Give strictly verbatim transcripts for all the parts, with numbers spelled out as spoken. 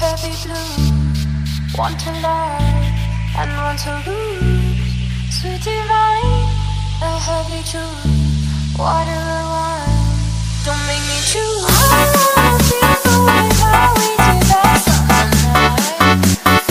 heavy blue. Want to lie and want to lose. Sweet divine, a heavy truth. Water or wine, don't make me choose. I wanna feel the way how we did that night.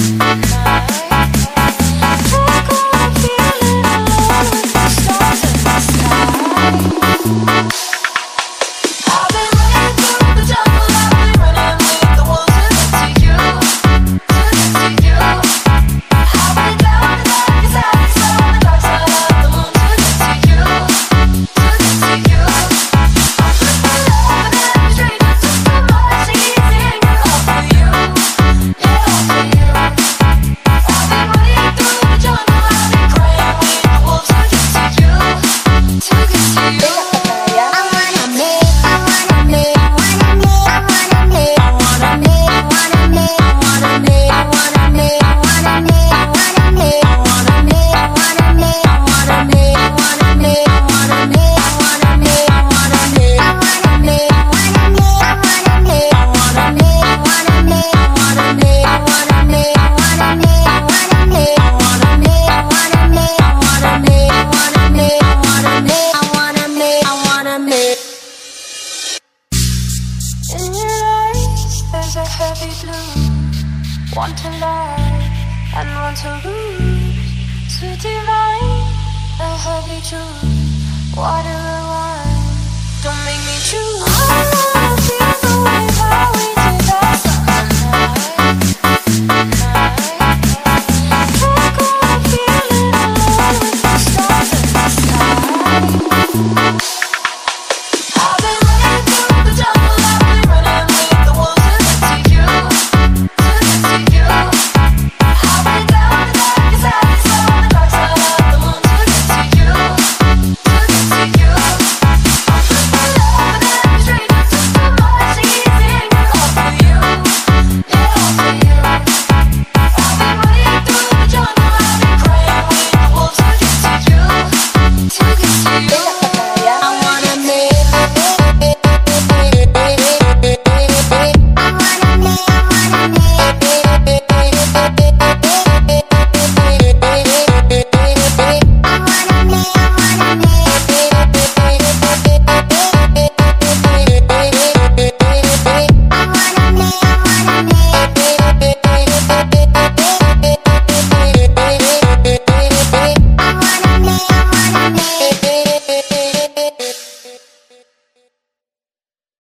Take all I'm feeling alone with the stars in the sky. I've been running through the jungle, I've been running with the wolves to get to you, to get to you. I've been down the darkest alleys on the dark side of the moon to get to you, to get to you. I'm putting my love in every stranger to put my sheets in all for you, yeah, all for you. I've been running through the jungle, I've been crying with the wolves to get to you, to get to you. In your eyes, there's a heavy blue. Want to lie and want to lose. Sweet divine, a heavy truth. Water or wine.